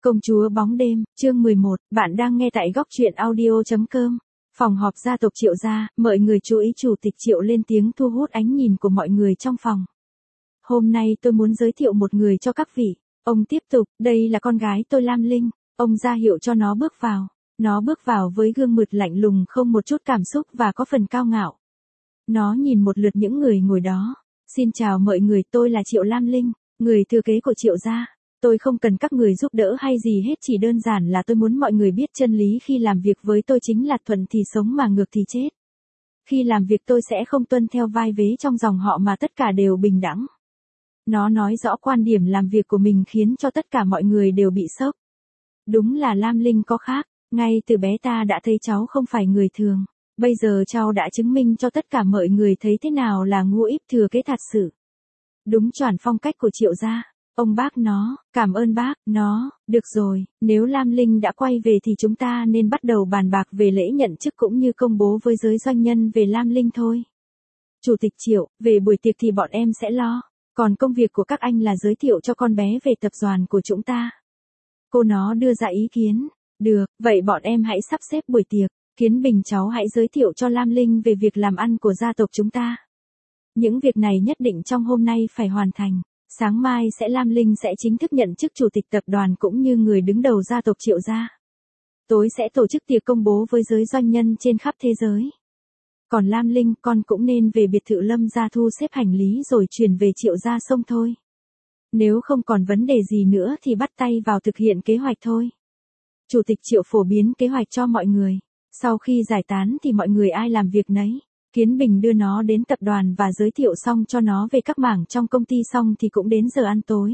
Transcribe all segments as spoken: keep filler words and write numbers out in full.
Công chúa bóng đêm, chương mười một, bạn đang nghe tại góc truyện audio chấm com. Phòng họp gia tộc Triệu gia, mọi người chú ý chủ tịch Triệu lên tiếng thu hút ánh nhìn của mọi người trong phòng. Hôm nay tôi muốn giới thiệu một người cho các vị. Ông tiếp tục, đây là con gái tôi Lam Linh. Ông ra hiệu cho nó bước vào. Nó bước vào với gương mặt lạnh lùng không một chút cảm xúc và có phần cao ngạo. Nó nhìn một lượt những người ngồi đó. Xin chào mọi người, tôi là Triệu Lam Linh, người thừa kế của Triệu gia. Tôi không cần các người giúp đỡ hay gì hết, chỉ đơn giản là tôi muốn mọi người biết chân lý khi làm việc với tôi chính là thuận thì sống mà ngược thì chết. Khi làm việc tôi sẽ không tuân theo vai vế trong dòng họ mà tất cả đều bình đẳng. Nó nói rõ quan điểm làm việc của mình khiến cho tất cả mọi người đều bị sốc. Đúng là Lam Linh có khác, ngay từ bé ta đã thấy cháu không phải người thường. Bây giờ cháu đã chứng minh cho tất cả mọi người thấy thế nào là ngũ íp thừa kế thật sự. Đúng chuẩn phong cách của Triệu gia. Ông bác nó, cảm ơn bác, nó, được rồi, nếu Lam Linh đã quay về thì chúng ta nên bắt đầu bàn bạc về lễ nhận chức cũng như công bố với giới doanh nhân về Lam Linh thôi. Chủ tịch Triệu, về buổi tiệc thì bọn em sẽ lo, còn công việc của các anh là giới thiệu cho con bé về tập đoàn của chúng ta. Cô nó đưa ra ý kiến, được, vậy bọn em hãy sắp xếp buổi tiệc, Kiến Bình cháu hãy giới thiệu cho Lam Linh về việc làm ăn của gia tộc chúng ta. Những việc này nhất định trong hôm nay phải hoàn thành. Sáng mai sẽ Lam Linh sẽ chính thức nhận chức chủ tịch tập đoàn cũng như người đứng đầu gia tộc Triệu gia. Tối sẽ tổ chức tiệc công bố với giới doanh nhân trên khắp thế giới. Còn Lam Linh, con cũng nên về biệt thự Lâm gia thu xếp hành lý rồi chuyển về Triệu gia xong thôi. Nếu không còn vấn đề gì nữa thì bắt tay vào thực hiện kế hoạch thôi. Chủ tịch Triệu phổ biến kế hoạch cho mọi người. Sau khi giải tán thì mọi người ai làm việc nấy. Kiến Bình đưa nó đến tập đoàn và giới thiệu xong cho nó về các mảng trong công ty xong thì cũng đến giờ ăn tối.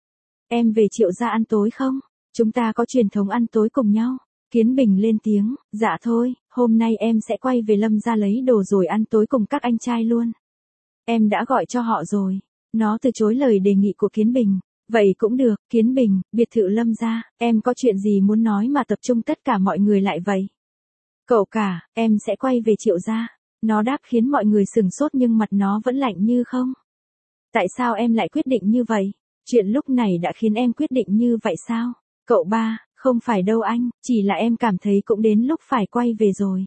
Em về Triệu gia ăn tối không? Chúng ta có truyền thống ăn tối cùng nhau. Kiến Bình lên tiếng, dạ thôi, hôm nay em sẽ quay về Lâm gia lấy đồ rồi ăn tối cùng các anh trai luôn. Em đã gọi cho họ rồi. Nó từ chối lời đề nghị của Kiến Bình. Vậy cũng được, Kiến Bình, biệt thự Lâm gia, em có chuyện gì muốn nói mà tập trung tất cả mọi người lại vậy? Cậu cả, em sẽ quay về Triệu gia. Nó đáp khiến mọi người sửng sốt nhưng mặt nó vẫn lạnh như không. Tại sao em lại quyết định như vậy? Chuyện lúc này đã khiến em quyết định như vậy sao? Cậu ba, không phải đâu anh, chỉ là em cảm thấy cũng đến lúc phải quay về rồi.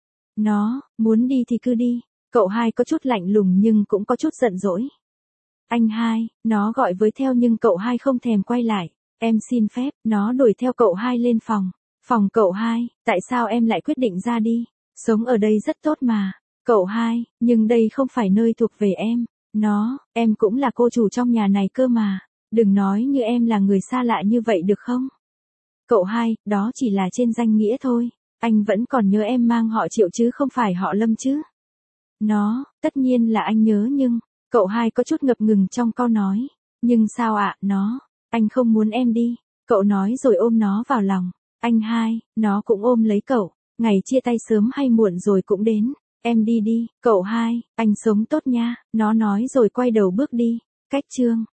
Nó, muốn đi thì cứ đi. Cậu hai có chút lạnh lùng nhưng cũng có chút giận dỗi. Anh hai, nó gọi với theo nhưng cậu hai không thèm quay lại. Em xin phép, nó đuổi theo cậu hai lên phòng. Phòng cậu hai, tại sao em lại quyết định ra đi? Sống ở đây rất tốt mà. Cậu hai, nhưng đây không phải nơi thuộc về em. Nó, em cũng là cô chủ trong nhà này cơ mà. Đừng nói như em là người xa lạ như vậy được không? Cậu hai, đó chỉ là trên danh nghĩa thôi. Anh vẫn còn nhớ em mang họ Triệu chứ không phải họ Lâm chứ. Nó, tất nhiên là anh nhớ nhưng, cậu hai có chút ngập ngừng trong câu nói. Nhưng sao ạ, nó, anh không muốn em đi. Cậu nói rồi ôm nó vào lòng. Anh hai, nó cũng ôm lấy cậu. Ngày chia tay sớm hay muộn rồi cũng đến. Em đi đi, cậu hai, anh sống tốt nha, nó nói rồi quay đầu bước đi. Cách chương